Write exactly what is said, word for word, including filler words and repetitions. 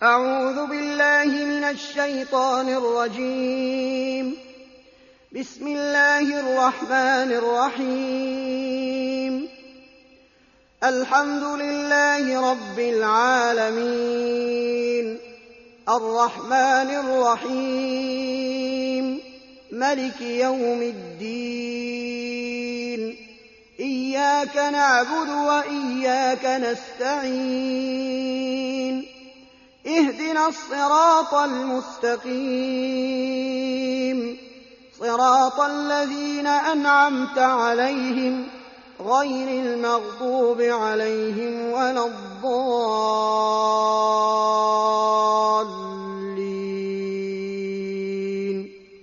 أعوذ بالله من الشيطان الرجيم. بسم الله الرحمن الرحيم. الحمد لله رب العالمين، الرحمن الرحيم، ملك يوم الدين. إياك نعبد وإياك نستعين. اهدنا الصراط المستقيم، صراط الذين أنعمت عليهم غير المغضوب عليهم ولا الضالين.